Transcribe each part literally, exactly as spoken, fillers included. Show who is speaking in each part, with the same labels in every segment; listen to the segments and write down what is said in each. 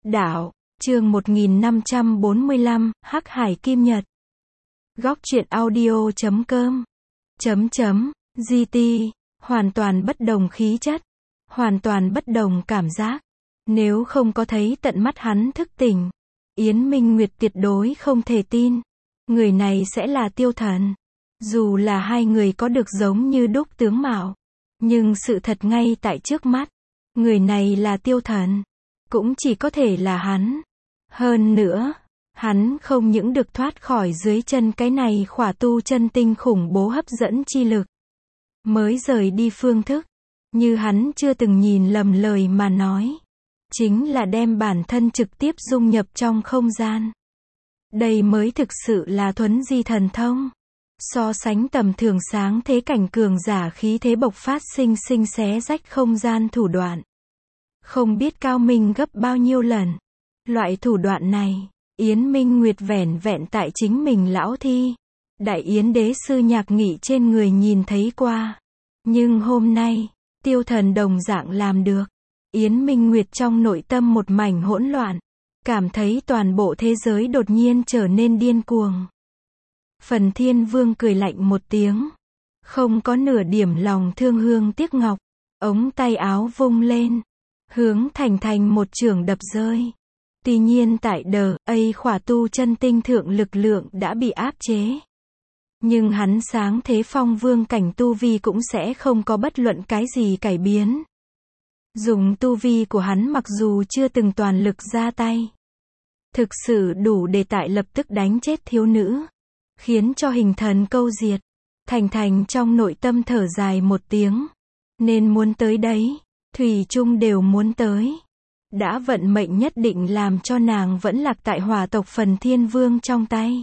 Speaker 1: Đạo, chương một nghìn năm trăm bốn mươi lăm, Hắc Hải Kim Nhật. Góc truyện audio chấm com. Chấm chấm, giê tê, hoàn toàn bất đồng khí chất, hoàn toàn bất đồng cảm giác. Nếu không có thấy tận mắt hắn thức tỉnh, Yến Minh Nguyệt tuyệt đối không thể tin, người này sẽ là Tiêu Thần. Dù là hai người có được giống như đúc tướng mạo, nhưng sự thật ngay tại trước mắt, người này là Tiêu Thần, cũng chỉ có thể là hắn. Hơn nữa, hắn không những được thoát khỏi dưới chân cái này khỏa tu chân tinh khủng bố hấp dẫn chi lực, mới rời đi phương thức, như hắn chưa từng nhìn lầm lời mà nói, chính là đem bản thân trực tiếp dung nhập trong không gian. Đây mới thực sự là thuấn di thần thông. So sánh tầm thường sáng thế cảnh cường giả khí thế bộc phát sinh sinh xé rách không gian thủ đoạn, không biết cao minh gấp bao nhiêu lần. Loại thủ đoạn này, Yến Minh Nguyệt vẻn vẹn tại chính mình lão thi, Đại Yến Đế sư Nhạc Nghị trên người nhìn thấy qua. Nhưng hôm nay, Tiêu Thần đồng dạng làm được. Yến Minh Nguyệt trong nội tâm một mảnh hỗn loạn, cảm thấy toàn bộ thế giới đột nhiên trở nên điên cuồng. Phần Thiên Vương cười lạnh một tiếng, không có nửa điểm lòng thương hương tiếc ngọc, ống tay áo vung lên, hướng Thành Thành một chưởng đập rơi. Tuy nhiên tại đờ, ấy khỏa tu chân tinh thượng lực lượng đã bị áp chế. Nhưng hắn sáng thế phong vương cảnh tu vi cũng sẽ không có bất luận cái gì cải biến. Dùng tu vi của hắn mặc dù chưa từng toàn lực ra tay, thực sự đủ để tại lập tức đánh chết thiếu nữ, khiến cho hình thần câu diệt. Thành Thành trong nội tâm thở dài một tiếng, nên muốn tới đấy, thủy chung đều muốn tới. Đã vận mệnh nhất định làm cho nàng vẫn lạc tại hỏa tộc Phần Thiên Vương trong tay.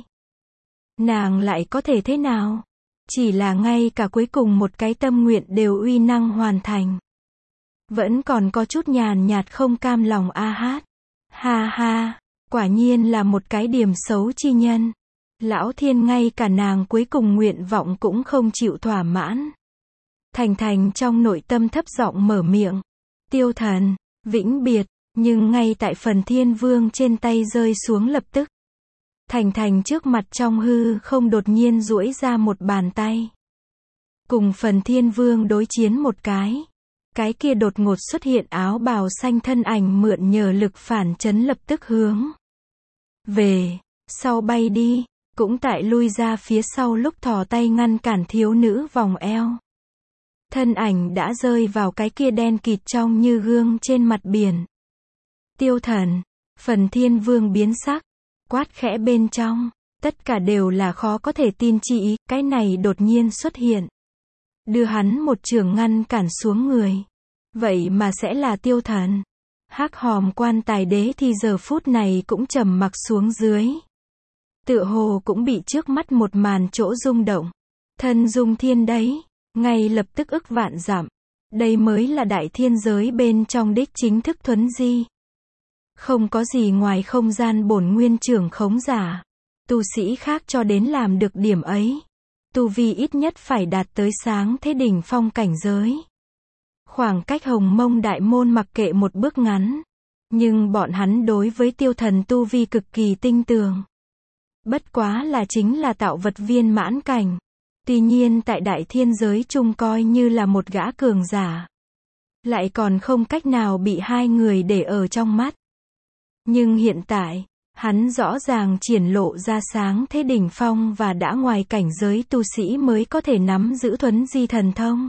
Speaker 1: Nàng lại có thể thế nào? Chỉ là ngay cả cuối cùng một cái tâm nguyện đều uy năng hoàn thành, vẫn còn có chút nhàn nhạt không cam lòng a hát. Ha ha, quả nhiên là một cái điểm xấu chi nhân. Lão Thiên ngay cả nàng cuối cùng nguyện vọng cũng không chịu thỏa mãn. Thành Thành trong nội tâm thấp giọng mở miệng. Tiêu Thần, vĩnh biệt. Nhưng ngay tại Phần Thiên Vương trên tay rơi xuống lập tức, Thành Thành trước mặt trong hư không đột nhiên duỗi ra một bàn tay, cùng Phần Thiên Vương đối chiến một cái. Cái kia đột ngột xuất hiện áo bào xanh thân ảnh mượn nhờ lực phản chấn lập tức hướng về sau bay đi, cũng tại lui ra phía sau lúc thò tay ngăn cản thiếu nữ vòng eo. Thân ảnh đã rơi vào cái kia đen kịt trong như gương trên mặt biển. Tiêu Thần, Phần Thiên Vương biến sắc, quát khẽ bên trong, tất cả đều là khó có thể tin chi ý, cái này đột nhiên xuất hiện, đưa hắn một chưởng ngăn cản xuống người. Vậy mà sẽ là Tiêu Thần. Hắc Hòm Quan Tài Đế thì giờ phút này cũng trầm mặc xuống dưới. Tựa hồ cũng bị trước mắt một màn chỗ rung động. Thân dung thiên đấy, ngay lập tức ức vạn dặm. Đây mới là đại thiên giới bên trong đích chính thức thuấn di. Không có gì ngoài không gian bổn nguyên trưởng khống giả. Tu sĩ khác cho đến làm được điểm ấy, tu vi ít nhất phải đạt tới sáng thế đỉnh phong cảnh giới. Khoảng cách Hồng Mông Đại Môn mặc kệ một bước ngắn, nhưng bọn hắn đối với Tiêu Thần tu vi cực kỳ tinh tường. Bất quá là chính là tạo vật viên mãn cảnh. Tuy nhiên tại đại thiên giới chung coi như là một gã cường giả, lại còn không cách nào bị hai người để ở trong mắt. Nhưng hiện tại, hắn rõ ràng triển lộ ra sáng thế đỉnh phong và đã ngoài cảnh giới tu sĩ mới có thể nắm giữ thuấn di thần thông.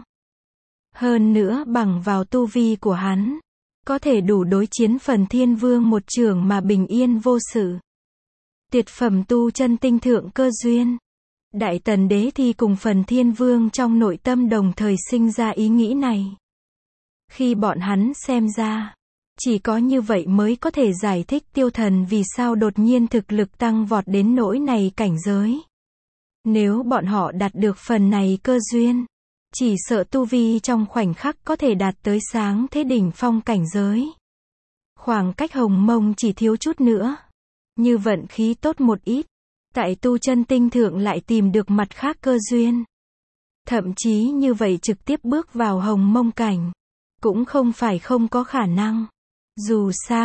Speaker 1: Hơn nữa bằng vào tu vi của hắn, có thể đủ đối chiến Phần Thiên Vương một chưởng mà bình yên vô sự. Tuyệt phẩm tu chân tinh thượng cơ duyên. Đại Tần Đế thì cùng Phần Thiên Vương trong nội tâm đồng thời sinh ra ý nghĩ này. Khi bọn hắn xem ra, chỉ có như vậy mới có thể giải thích Tiêu Thần vì sao đột nhiên thực lực tăng vọt đến nỗi này cảnh giới. Nếu bọn họ đạt được phần này cơ duyên, chỉ sợ tu vi trong khoảnh khắc có thể đạt tới sáng thế đỉnh phong cảnh giới. Khoảng cách Hồng Mông chỉ thiếu chút nữa. Như vận khí tốt một ít, tại tu chân tinh thượng lại tìm được mặt khác cơ duyên. Thậm chí như vậy trực tiếp bước vào Hồng Mông cảnh, cũng không phải không có khả năng. Dù sao,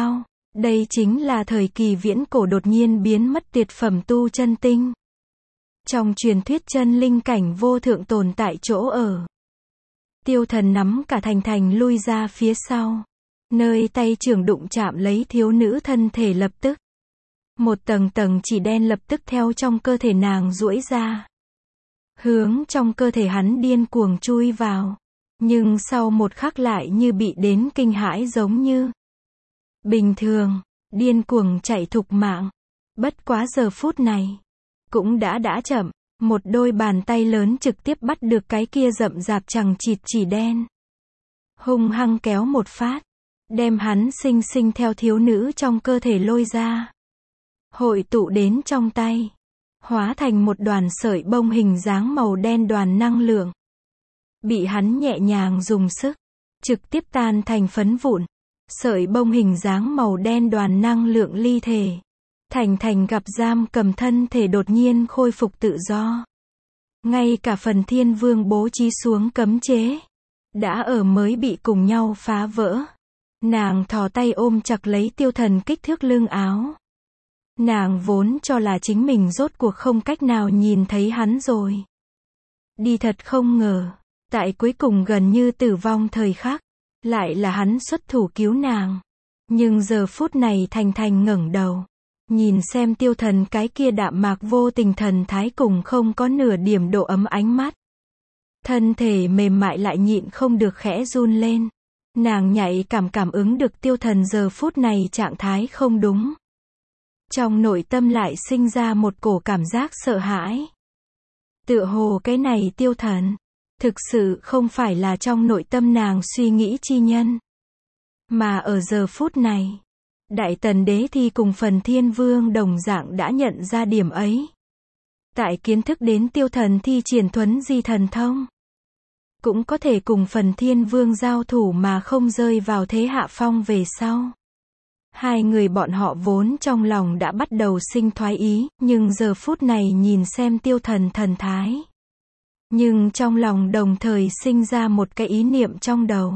Speaker 1: Đây chính là thời kỳ viễn cổ đột nhiên biến mất tuyệt phẩm tu chân tinh. Trong truyền thuyết chân linh cảnh vô thượng tồn tại chỗ ở. Tiêu Thần nắm cả Thành Thành lui ra phía sau. Nơi tay trưởng đụng chạm lấy thiếu nữ thân thể lập tức. Một tầng tầng chỉ đen lập tức theo trong cơ thể nàng duỗi ra. Hướng trong cơ thể hắn điên cuồng chui vào. Nhưng sau một khắc lại như bị đến kinh hãi giống như bình thường, điên cuồng chạy thục mạng. Bất quá giờ phút này, cũng đã đã chậm, một đôi bàn tay lớn trực tiếp bắt được cái kia rậm rạp chằng chịt chỉ đen. Hung hăng kéo một phát, đem hắn xinh xinh theo thiếu nữ trong cơ thể lôi ra. Hội tụ đến trong tay, hóa thành một đoàn sợi bông hình dáng màu đen đoàn năng lượng. Bị hắn nhẹ nhàng dùng sức, trực tiếp tan thành phấn vụn. Sợi bông hình dáng màu đen đoàn năng lượng ly thể. Thành Thành gặp giam cầm thân thể đột nhiên khôi phục tự do. Ngay cả phần Thiên Vương bố trí xuống cấm chế, đã ở mới bị cùng nhau phá vỡ. Nàng thò tay ôm chặt lấy Tiêu Thần kích thước lưng áo. Nàng vốn cho là chính mình rốt cuộc không cách nào nhìn thấy hắn rồi. Đi thật không ngờ, tại cuối cùng gần như tử vong thời khắc, lại là hắn xuất thủ cứu nàng. Nhưng giờ phút này Thành Thành ngẩng đầu, nhìn xem Tiêu Thần cái kia đạm mạc vô tình thần thái cùng không có nửa điểm độ ấm ánh mắt. Thân thể mềm mại lại nhịn không được khẽ run lên. Nàng nhạy cảm cảm ứng được Tiêu Thần giờ phút này trạng thái không đúng. Trong nội tâm lại sinh ra một cổ cảm giác sợ hãi. Tựa hồ cái này Tiêu Thần, thực sự không phải là trong nội tâm nàng suy nghĩ chi nhân. Mà ở giờ phút này, Đại Tần Đế Thi cùng phần Thiên Vương đồng dạng đã nhận ra điểm ấy. Tại kiến thức đến Tiêu Thần thi triển thuấn di thần thông, cũng có thể cùng phần Thiên Vương giao thủ mà không rơi vào thế hạ phong về sau. Hai người bọn họ vốn trong lòng đã bắt đầu sinh thoái ý, nhưng giờ phút này nhìn xem Tiêu Thần thần thái. Nhưng trong lòng đồng thời sinh ra một cái ý niệm trong đầu.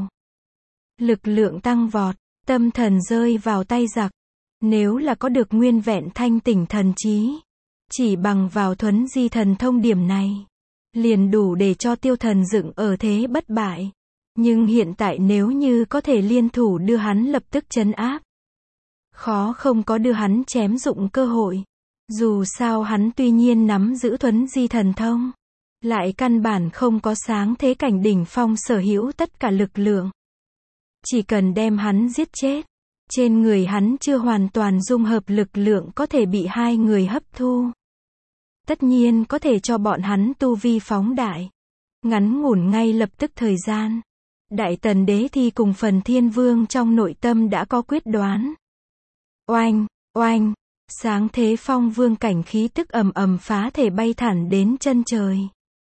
Speaker 1: Lực lượng tăng vọt, tâm thần rơi vào tay giặc. Nếu là có được nguyên vẹn thanh tỉnh thần trí, chỉ bằng vào thuấn di thần thông điểm này, liền đủ để cho Tiêu Thần dựng ở thế bất bại. Nhưng hiện tại nếu như có thể liên thủ đưa hắn lập tức trấn áp, khó không có đưa hắn chém dụng cơ hội. Dù sao hắn tuy nhiên nắm giữ thuấn di thần thông, lại căn bản không có sáng thế cảnh đỉnh phong sở hữu tất cả lực lượng. Chỉ cần đem hắn giết chết, trên người hắn chưa hoàn toàn dung hợp lực lượng có thể bị hai người hấp thu. Tất nhiên có thể cho bọn hắn tu vi phóng đại. Ngắn ngủn ngay lập tức thời gian, Đại Tần Đế Thi cùng phần Thiên Vương trong nội tâm đã có quyết đoán. Oanh, oanh, sáng thế phong vương cảnh khí tức ầm ầm phá thể bay thẳng đến chân trời.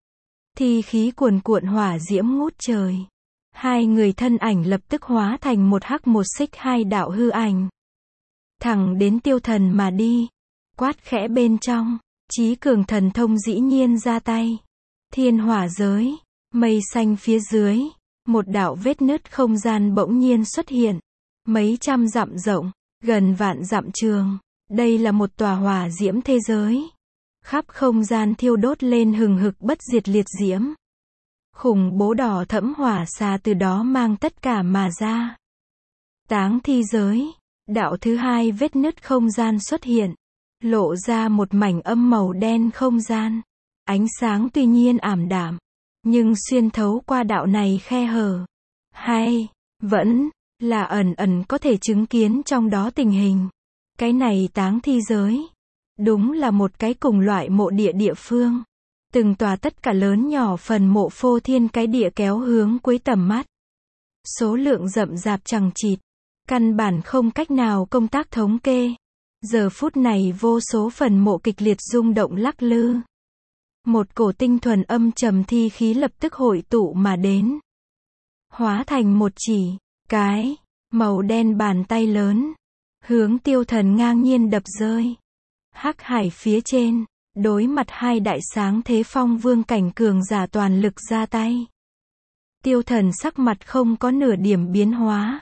Speaker 1: Thi khí cuồn cuộn hỏa diễm ngút trời. Hai người thân ảnh lập tức hóa thành một hắc một xích hai đạo hư ảnh. Thẳng đến Tiêu Thần mà đi. Quát khẽ bên trong, chí cường thần thông dĩ nhiên ra tay. Thiên hỏa giới, mây xanh phía dưới, một đạo vết nứt không gian bỗng nhiên xuất hiện. Mấy trăm dặm rộng, gần vạn dặm trường. Đây là một tòa hỏa diễm thế giới. Khắp không gian thiêu đốt lên hừng hực bất diệt liệt diễm. Khủng bố đỏ thẫm hỏa xà từ đó mang tất cả mà ra. Táng thi giới, đạo thứ hai vết nứt không gian xuất hiện, lộ ra một mảnh âm màu đen không gian. Ánh sáng tuy nhiên ảm đạm, nhưng xuyên thấu qua đạo này khe hở, hay vẫn là ẩn ẩn có thể chứng kiến trong đó tình hình. Cái này táng thi giới, đúng là một cái cùng loại mộ địa địa phương. Từng tòa tất cả lớn nhỏ phần mộ phô thiên cái địa kéo hướng cuối tầm mắt. Số lượng rậm rạp chằng chịt, căn bản không cách nào công tác thống kê. Giờ phút này vô số phần mộ kịch liệt rung động lắc lư. Một cổ tinh thuần âm trầm thi khí lập tức hội tụ mà đến. Hóa thành một chỉ, cái, màu đen bàn tay lớn. Hướng Tiêu Thần ngang nhiên đập rơi. Hắc hải phía trên, đối mặt hai đại sáng thế phong vương cảnh cường giả toàn lực ra tay. Tiêu Thần sắc mặt không có nửa điểm biến hóa.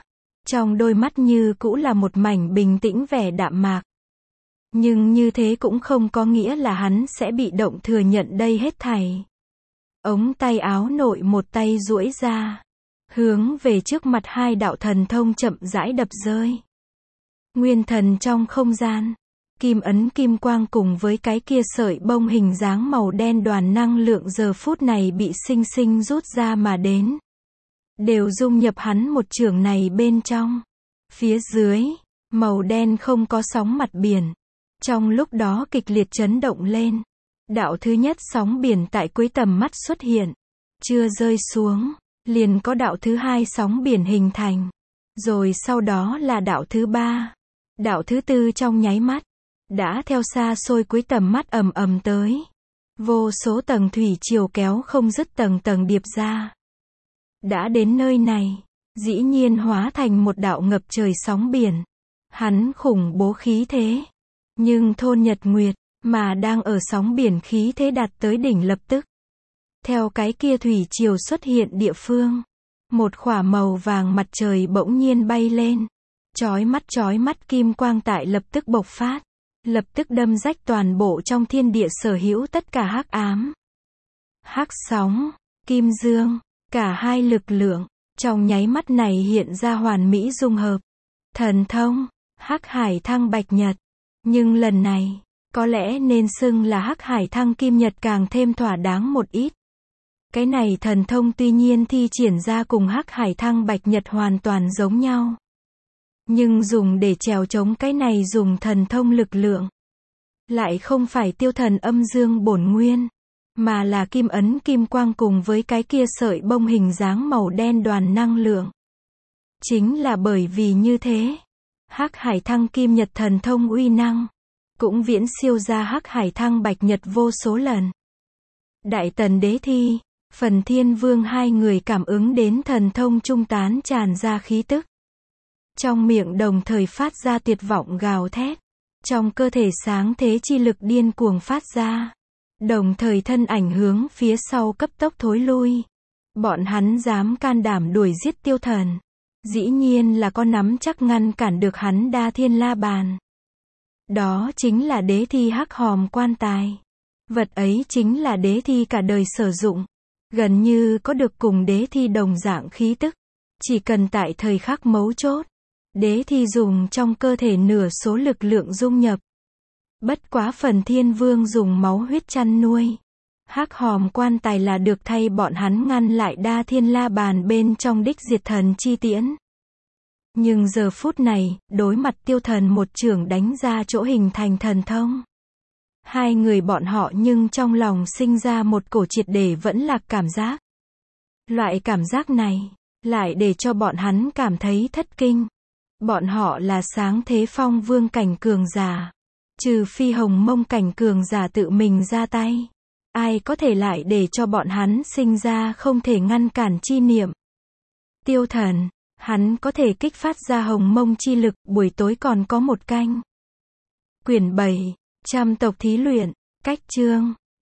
Speaker 1: Trong đôi mắt như cũ là một mảnh bình tĩnh vẻ đạm mạc. Nhưng như thế cũng không có nghĩa là hắn sẽ bị động thừa nhận đây hết thảy. Ống tay áo nội một tay duỗi ra, hướng về trước mặt hai đạo thần thông chậm rãi đập rơi. Nguyên thần trong không gian, kim ấn kim quang cùng với cái kia sợi bông hình dáng màu đen đoàn năng lượng giờ phút này bị sinh sinh rút ra mà đến. Đều dung nhập hắn một chưởng này bên trong. Phía dưới, màu đen không có sóng mặt biển. Trong lúc đó kịch liệt chấn động lên. Đạo thứ nhất sóng biển tại cuối tầm mắt xuất hiện. Chưa rơi xuống, liền có đạo thứ hai sóng biển hình thành. Rồi sau đó là đạo thứ ba. Đạo thứ tư trong nháy mắt. Đã theo xa xôi cuối tầm mắt ầm ầm tới. Vô số tầng thủy triều kéo không dứt tầng tầng điệp ra. Đã đến nơi này, dĩ nhiên hóa thành một đạo ngập trời sóng biển. Hắn khủng bố khí thế. Nhưng thôn Nhật Nguyệt, mà đang ở sóng biển khí thế đạt tới đỉnh lập tức. Theo cái kia thủy triều xuất hiện địa phương, một khỏa màu vàng mặt trời bỗng nhiên bay lên. Chói mắt chói mắt kim quang tại lập tức bộc phát. Lập tức đâm rách toàn bộ trong thiên địa sở hữu tất cả hắc ám. Hắc sóng, kim dương, cả hai lực lượng, trong nháy mắt này hiện ra hoàn mỹ dung hợp. Thần thông, Hắc Hải Thăng Bạch Nhật. Nhưng lần này, có lẽ nên xưng là Hắc Hải Thăng Kim Nhật càng thêm thỏa đáng một ít. Cái này thần thông tuy nhiên thi triển ra cùng Hắc Hải Thăng Bạch Nhật hoàn toàn giống nhau. Nhưng dùng để trèo chống cái này dùng thần thông lực lượng. Lại không phải tiêu thần âm dương bổn nguyên. Mà là kim ấn kim quang cùng với cái kia sợi bông hình dáng màu đen đoàn năng lượng. Chính là bởi vì như thế. Hắc Hải Thăng Kim Nhật thần thông uy năng. Cũng viễn siêu ra Hắc Hải Thăng Bạch Nhật vô số lần. Đại Tần Đế Thi, Phần Thiên Vương hai người cảm ứng đến thần thông trung tán tràn ra khí tức. Trong miệng đồng thời phát ra tuyệt vọng gào thét. Trong cơ thể sáng thế chi lực điên cuồng phát ra. Đồng thời thân ảnh hướng phía sau cấp tốc thối lui. Bọn hắn dám can đảm đuổi giết tiêu thần. Dĩ nhiên là có nắm chắc ngăn cản được hắn đa thiên la bàn. Đó chính là đế thi hắc hòm quan tài. Vật ấy chính là đế thi cả đời sử dụng. Gần như có được cùng đế thi đồng dạng khí tức. Chỉ cần tại thời khắc mấu chốt. Đế thi dùng trong cơ thể nửa số lực lượng dung nhập. Bất quá Phần Thiên Vương dùng máu huyết chăn nuôi. Hắc hòm quan tài là được thay bọn hắn ngăn lại đa thiên la bàn bên trong đích diệt thần chi tiễn. Nhưng giờ phút này, đối mặt tiêu thần một chưởng đánh ra chỗ hình thành thần thông. Hai người bọn họ nhưng trong lòng sinh ra một cổ triệt để vẫn lạc cảm giác. Loại cảm giác này, lại để cho bọn hắn cảm thấy thất kinh. Bọn họ là sáng thế phong vương cảnh cường giả. Trừ phi hồng mông cảnh cường giả tự mình ra tay. Ai có thể lại để cho bọn hắn sinh ra không thể ngăn cản chi niệm. Tiêu thần, hắn có thể kích phát ra hồng mông chi lực, buổi tối còn có một canh. Quyển bảy, trăm tộc thí luyện, cách chương.